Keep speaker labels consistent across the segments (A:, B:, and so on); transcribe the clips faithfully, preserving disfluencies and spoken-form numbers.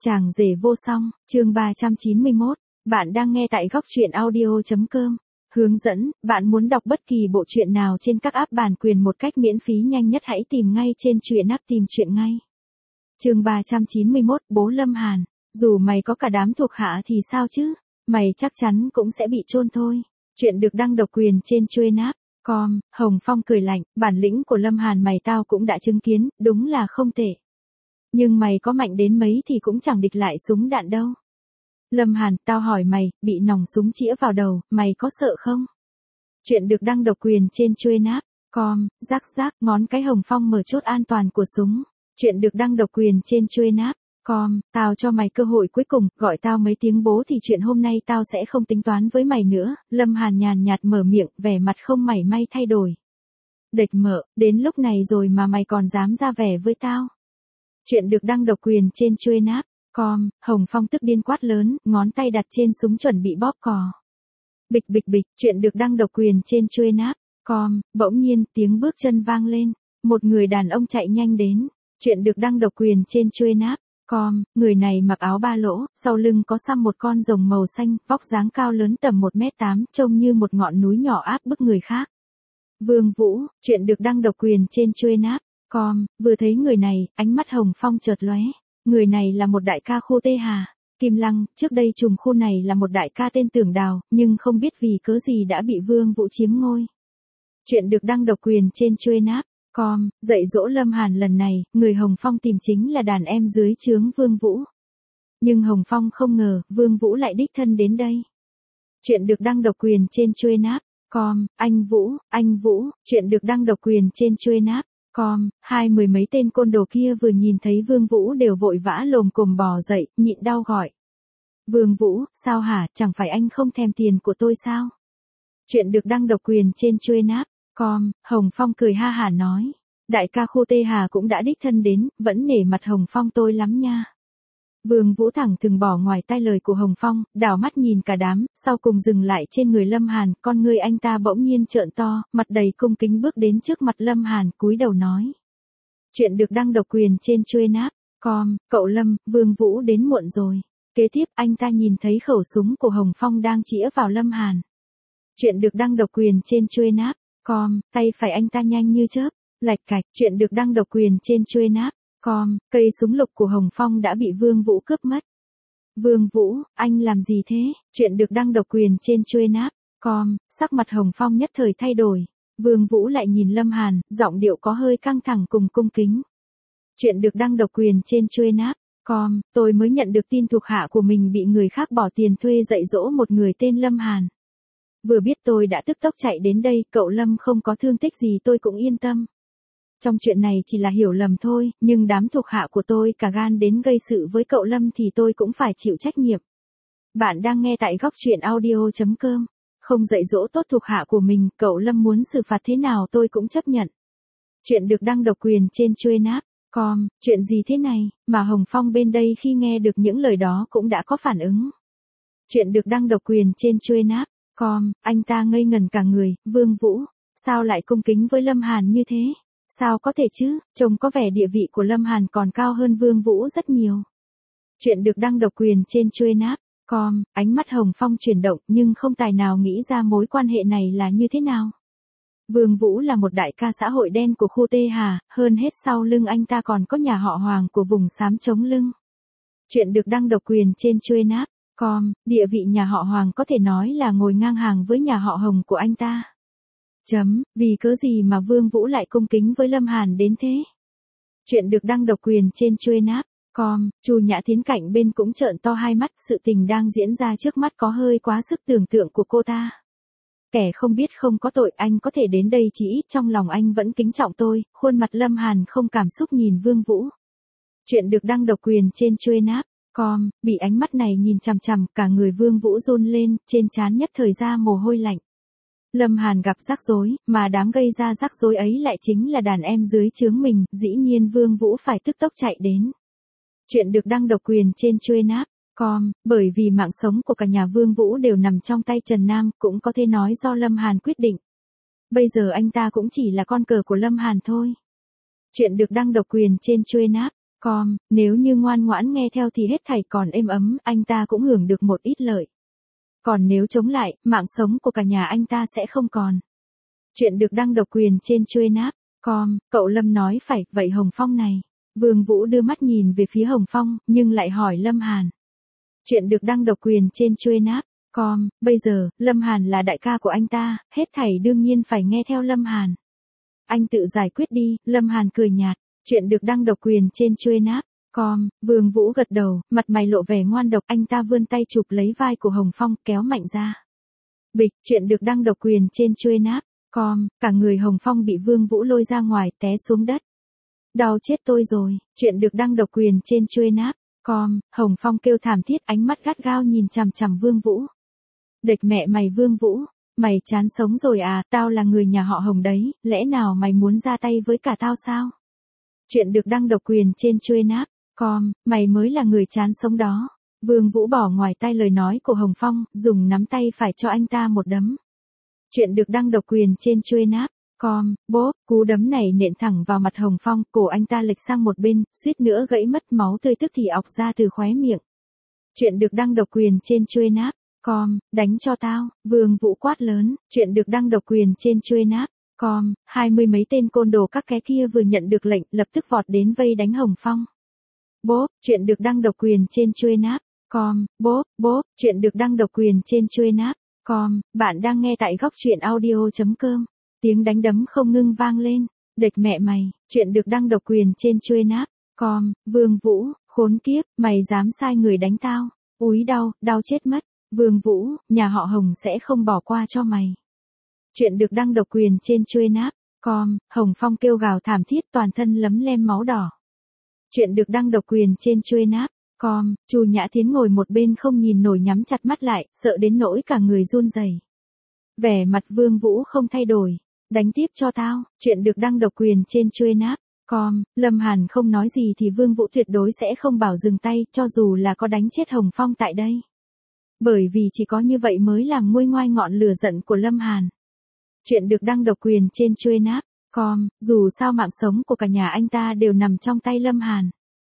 A: Chàng rể vô song, chương ba trăm chín mươi mốt, bạn đang nghe tại góc truyện audio.com. Hướng dẫn, bạn muốn đọc bất kỳ bộ truyện nào trên các app bản quyền một cách miễn phí nhanh nhất hãy tìm ngay trên truyện app tìm truyện ngay. Chương ba trăm chín mươi mốt, bố Lâm Hàn, dù mày có cả đám thuộc hạ thì sao chứ, mày chắc chắn cũng sẽ bị chôn thôi. Chuyện được đăng độc quyền trên truyện app com, Hồng Phong cười lạnh, bản lĩnh của Lâm Hàn mày tao cũng đã chứng kiến, đúng là không tệ. Nhưng mày có mạnh đến mấy thì cũng chẳng địch lại súng đạn đâu. Lâm Hàn, tao hỏi mày, bị nòng súng chĩa vào đầu, mày có sợ không? Chuyện được đăng độc quyền trên truyện app com, rắc rắc, ngón cái Hồng Phong mở chốt an toàn của súng. Chuyện được đăng độc quyền trên truyện app com, tao cho mày cơ hội cuối cùng, gọi tao mấy tiếng bố thì chuyện hôm nay tao sẽ không tính toán với mày nữa. Lâm Hàn nhàn nhạt mở miệng, vẻ mặt không mảy may thay đổi. Địch mợ, đến lúc này rồi mà mày còn dám ra vẻ với tao. Chuyện được đăng độc quyền trên truyện app com, Hồng Phong tức điên quát lớn, ngón tay đặt trên súng chuẩn bị bóp cò. Bịch bịch bịch, chuyện được đăng độc quyền trên truyện app com, bỗng nhiên tiếng bước chân vang lên, một người đàn ông chạy nhanh đến. Chuyện được đăng độc quyền trên truyện app com, người này mặc áo ba lỗ, sau lưng có xăm một con rồng màu xanh, vóc dáng cao lớn tầm một mét tám, trông như một ngọn núi nhỏ áp bức người khác. Vương Vũ, chuyện được đăng độc quyền trên truyện app com, vừa thấy người này, ánh mắt Hồng Phong chợt lóe. Người này là một đại ca khu Tê Hà, Kim Lăng, trước đây trùm khu này là một đại ca tên Tưởng Đào, nhưng không biết vì cớ gì đã bị Vương Vũ chiếm ngôi. Chuyện được đăng độc quyền trên truyện app com, dạy dỗ Lâm Hàn lần này, người Hồng Phong tìm chính là đàn em dưới trướng Vương Vũ. Nhưng Hồng Phong không ngờ, Vương Vũ lại đích thân đến đây. Chuyện được đăng độc quyền trên truyện app com, anh Vũ, anh Vũ, chuyện được đăng độc quyền trên truyện app com, hai mười mấy tên côn đồ kia vừa nhìn thấy Vương Vũ đều vội vã lồm cồm bò dậy, nhịn đau gọi. Vương Vũ, sao hả, chẳng phải anh không thèm tiền của tôi sao? Chuyện được đăng độc quyền trên truyện app com, Hồng Phong cười ha hả nói. Đại ca khu Tê Hà cũng đã đích thân đến, vẫn nể mặt Hồng Phong tôi lắm nha. Vương Vũ thẳng thừng bỏ ngoài tai lời của Hồng Phong, đảo mắt nhìn cả đám, sau cùng dừng lại trên người Lâm Hàn, con ngươi anh ta bỗng nhiên trợn to, mặt đầy cung kính bước đến trước mặt Lâm Hàn, cúi đầu nói. Chuyện được đăng độc quyền trên truyện app com, cậu Lâm, Vương Vũ đến muộn rồi. Kế tiếp anh ta nhìn thấy khẩu súng của Hồng Phong đang chĩa vào Lâm Hàn. Chuyện được đăng độc quyền trên truyện app com, tay phải anh ta nhanh như chớp, lạch cạch. Chuyện được đăng độc quyền trên truyện app com, cây súng lục của Hồng Phong đã bị Vương Vũ cướp mất. Vương Vũ, anh làm gì thế? Chuyện được đăng độc quyền trên truyện app com, sắc mặt Hồng Phong nhất thời thay đổi. Vương Vũ lại nhìn Lâm Hàn, giọng điệu có hơi căng thẳng cùng cung kính. Chuyện được đăng độc quyền trên truyện app com, tôi mới nhận được tin thuộc hạ của mình bị người khác bỏ tiền thuê dạy dỗ một người tên Lâm Hàn. Vừa biết tôi đã tức tốc chạy đến đây, cậu Lâm không có thương tích gì tôi cũng yên tâm. Trong chuyện này chỉ là hiểu lầm thôi, nhưng đám thuộc hạ của tôi cả gan đến gây sự với cậu Lâm thì tôi cũng phải chịu trách nhiệm. Bạn đang nghe tại góc truyện audio.com, không dạy dỗ tốt thuộc hạ của mình, cậu Lâm muốn xử phạt thế nào tôi cũng chấp nhận. Chuyện được đăng độc quyền trên truyện app com, chuyện gì thế này, mà Hồng Phong bên đây khi nghe được những lời đó cũng đã có phản ứng. Chuyện được đăng độc quyền trên truyện app com, anh ta ngây ngần cả người, Vương Vũ, sao lại cung kính với Lâm Hàn như thế? Sao có thể chứ, trông có vẻ địa vị của Lâm Hàn còn cao hơn Vương Vũ rất nhiều. Chuyện được đăng độc quyền trên truyện app com, ánh mắt Hồng Phong chuyển động nhưng không tài nào nghĩ ra mối quan hệ này là như thế nào. Vương Vũ là một đại ca xã hội đen của khu Tê Hà, hơn hết sau lưng anh ta còn có nhà họ Hoàng của vùng xám chống lưng. Chuyện được đăng độc quyền trên truyện app com, địa vị nhà họ Hoàng có thể nói là ngồi ngang hàng với nhà họ Hồng của anh ta. Chấm, vì cớ gì mà Vương Vũ lại cung kính với Lâm Hàn đến thế? Chuyện được đăng độc quyền trên truyện app com, Chu Nhã Thiến cạnh bên cũng trợn to hai mắt, sự tình đang diễn ra trước mắt có hơi quá sức tưởng tượng của cô ta. Kẻ không biết không có tội, anh có thể đến đây chỉ ít trong lòng anh vẫn kính trọng tôi. Khuôn mặt Lâm Hàn không cảm xúc nhìn Vương Vũ. Chuyện được đăng độc quyền trên truyện app com, bị ánh mắt này nhìn chằm chằm, cả người Vương Vũ run lên, trên trán nhất thời ra mồ hôi lạnh. Lâm Hàn gặp rắc rối, mà đám gây ra rắc rối ấy lại chính là đàn em dưới trướng mình, dĩ nhiên Vương Vũ phải tức tốc chạy đến. Chuyện được đăng độc quyền trên truyện app com, bởi vì mạng sống của cả nhà Vương Vũ đều nằm trong tay Trần Nam, cũng có thể nói do Lâm Hàn quyết định. Bây giờ anh ta cũng chỉ là con cờ của Lâm Hàn thôi. Chuyện được đăng độc quyền trên truyện app Com, nếu như ngoan ngoãn nghe theo thì hết thảy còn êm ấm, anh ta cũng hưởng được một ít lợi. Còn nếu chống lại, mạng sống của cả nhà anh ta sẽ không còn. Chuyện được đăng độc quyền trên Chuên App. Com, cậu Lâm nói phải, vậy Hồng Phong này. Vương Vũ đưa mắt nhìn về phía Hồng Phong, nhưng lại hỏi Lâm Hàn. Chuyện được đăng độc quyền trên Chuên App. Com, bây giờ, Lâm Hàn là đại ca của anh ta, hết thảy đương nhiên phải nghe theo Lâm Hàn. Anh tự giải quyết đi, Lâm Hàn cười nhạt. Chuyện được đăng độc quyền trên Chuên App. Com, Vương Vũ gật đầu, mặt mày lộ vẻ ngoan độc, anh ta vươn tay chụp lấy vai của Hồng Phong, kéo mạnh ra. Bịch, chuyện được đăng độc quyền trên Chuên App. Com, cả người Hồng Phong bị Vương Vũ lôi ra ngoài, té xuống đất. Đau chết tôi rồi, chuyện được đăng độc quyền trên Chuên App. Com, Hồng Phong kêu thảm thiết, ánh mắt gắt gao nhìn chằm chằm Vương Vũ. Địch mẹ mày Vương Vũ, mày chán sống rồi à, tao là người nhà họ Hồng đấy, lẽ nào mày muốn ra tay với cả tao sao? Chuyện được đăng độc quyền trên Chuên App. Com, mày mới là người chán sống đó. Vương Vũ bỏ ngoài tai lời nói của Hồng Phong, dùng nắm tay phải cho anh ta một đấm. Chuyện được đăng độc quyền trên Chuên App. Com, bốp, cú đấm này nện thẳng vào mặt Hồng Phong, cổ anh ta lệch sang một bên, suýt nữa gãy mất, máu tươi tức thì ọc ra từ khóe miệng. Chuyện được đăng độc quyền trên Chuên App. Com, đánh cho tao, Vương Vũ quát lớn, chuyện được đăng độc quyền trên Chuên App. Com, hai mươi mấy tên côn đồ các ké kia vừa nhận được lệnh, lập tức vọt đến vây đánh Hồng Phong. Bốp, chuyện được đăng độc quyền trên Chuên App. Com, bốp, bốp, chuyện được đăng độc quyền trên Chuên App. Com, bạn đang nghe tại góc truyện audio chấm com. Tiếng đánh đấm không ngưng vang lên. Địch mẹ mày, chuyện được đăng độc quyền trên Chuên App. Com, Vương Vũ, khốn kiếp, mày dám sai người đánh tao. Úi đau, đau chết mất. Vương Vũ, nhà họ Hồng sẽ không bỏ qua cho mày. Chuyện được đăng độc quyền trên Chuên App. Com, Hồng Phong kêu gào thảm thiết, toàn thân lấm lem máu đỏ. Chuyện được đăng độc quyền trên Chuên App. Com, Chu Nhã Thiến ngồi một bên không nhìn nổi, nhắm chặt mắt lại, sợ đến nỗi cả người run rẩy. Vẻ mặt Vương Vũ không thay đổi. Đánh tiếp cho tao, chuyện được đăng độc quyền trên Chuên App. Com, Lâm Hàn không nói gì thì Vương Vũ tuyệt đối sẽ không bảo dừng tay, cho dù là có đánh chết Hồng Phong tại đây. Bởi vì chỉ có như vậy mới làm nguôi ngoai ngọn lửa giận của Lâm Hàn. Chuyện được đăng độc quyền trên Chuên App. Com, dù sao mạng sống của cả nhà anh ta đều nằm trong tay Lâm Hàn.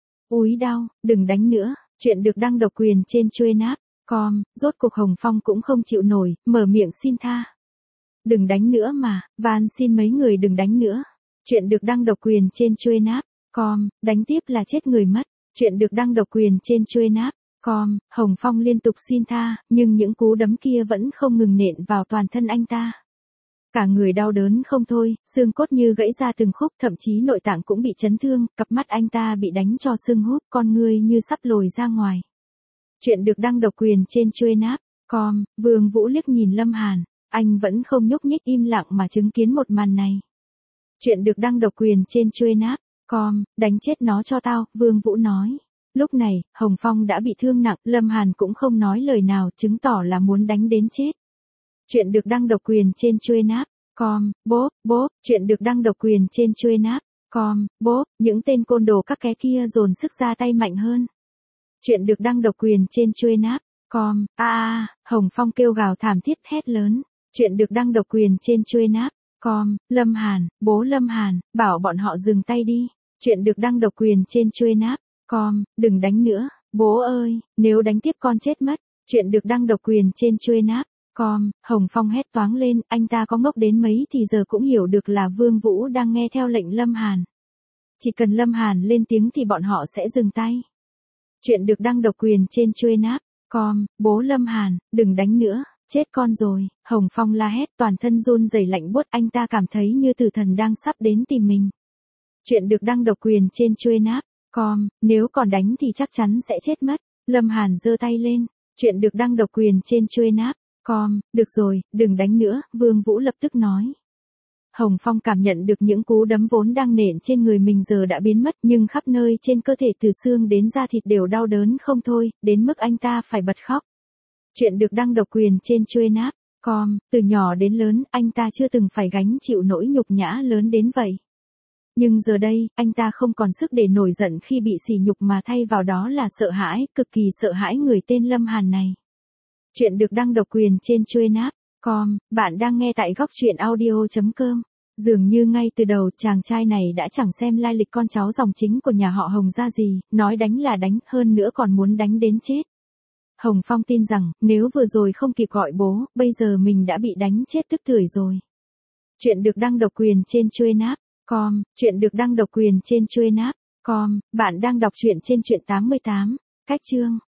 A: Úi đau, đừng đánh nữa, chuyện được đăng độc quyền trên Chuên App. Com, rốt cuộc Hồng Phong cũng không chịu nổi, mở miệng xin tha. Đừng đánh nữa mà, van xin mấy người đừng đánh nữa. Chuyện được đăng độc quyền trên Chuên App. Com, đánh tiếp là chết người mất. Chuyện được đăng độc quyền trên Chuên App. Com, Hồng Phong liên tục xin tha, nhưng những cú đấm kia vẫn không ngừng nện vào toàn thân anh ta. Cả người đau đớn không thôi, xương cốt như gãy ra từng khúc, thậm chí nội tạng cũng bị chấn thương, cặp mắt anh ta bị đánh cho sưng húp, con ngươi như sắp lồi ra ngoài. Chuyện được đăng độc quyền trên Chuên App. Com, Vương Vũ liếc nhìn Lâm Hàn, anh vẫn không nhúc nhích, im lặng mà chứng kiến một màn này. Chuyện được đăng độc quyền trên Chuên App. Com, đánh chết nó cho tao, Vương Vũ nói. Lúc này, Hồng Phong đã bị thương nặng, Lâm Hàn cũng không nói lời nào, chứng tỏ là muốn đánh đến chết. Chuyện được đăng độc quyền trên Chuên App. Com, bốp, bốp, chuyện được đăng độc quyền trên Chuên App. Com, bốp, những tên côn đồ các ké kia dồn sức ra tay mạnh hơn. Chuyện được đăng độc quyền trên Chuên App. Com, a a, Hồng Phong kêu gào thảm thiết hét lớn. Chuyện được đăng độc quyền trên Chuên App. Com, Lâm Hàn, bố Lâm Hàn, bảo bọn họ dừng tay đi. Chuyện được đăng độc quyền trên Chuên App. Com, đừng đánh nữa, bố ơi, nếu đánh tiếp con chết mất. Chuyện được đăng độc quyền trên Chuên App. Com, Hồng Phong hét toáng lên, anh ta có ngốc đến mấy thì giờ cũng hiểu được là Vương Vũ đang nghe theo lệnh Lâm Hàn. Chỉ cần Lâm Hàn lên tiếng thì bọn họ sẽ dừng tay. Chuyện được đăng độc quyền trên Chuên App. Com, bố Lâm Hàn, đừng đánh nữa, chết con rồi. Hồng Phong la hét, toàn thân run rẩy lạnh buốt, anh ta cảm thấy như tử thần đang sắp đến tìm mình. Chuyện được đăng độc quyền trên Chuên App. Com, nếu còn đánh thì chắc chắn sẽ chết mất. Lâm Hàn giơ tay lên. Chuyện được đăng độc quyền trên Chuên App. Com, được rồi, đừng đánh nữa, Vương Vũ lập tức nói. Hồng Phong cảm nhận được những cú đấm vốn đang nện trên người mình giờ đã biến mất, nhưng khắp nơi trên cơ thể từ xương đến da thịt đều đau đớn không thôi, đến mức anh ta phải bật khóc. Chuyện được đăng độc quyền trên Chuên App. Com, từ nhỏ đến lớn, anh ta chưa từng phải gánh chịu nỗi nhục nhã lớn đến vậy. Nhưng giờ đây, anh ta không còn sức để nổi giận khi bị sỉ nhục mà thay vào đó là sợ hãi, cực kỳ sợ hãi người tên Lâm Hàn này. Chuyện được đăng độc quyền trên Chuên App. Com, bạn đang nghe tại góc truyện audio chấm com. Dường như ngay từ đầu chàng trai này đã chẳng xem lai lịch con cháu dòng chính của nhà họ Hồng ra gì, nói đánh là đánh, hơn nữa còn muốn đánh đến chết. Hồng Phong tin rằng, nếu vừa rồi không kịp gọi bố, bây giờ mình đã bị đánh chết tức tưởi rồi. Chuyện được đăng độc quyền trên chuên app chấm com, chuyện được đăng độc quyền trên chuên app chấm com, bạn đang đọc truyện trên truyện tám mươi tám, cách chương.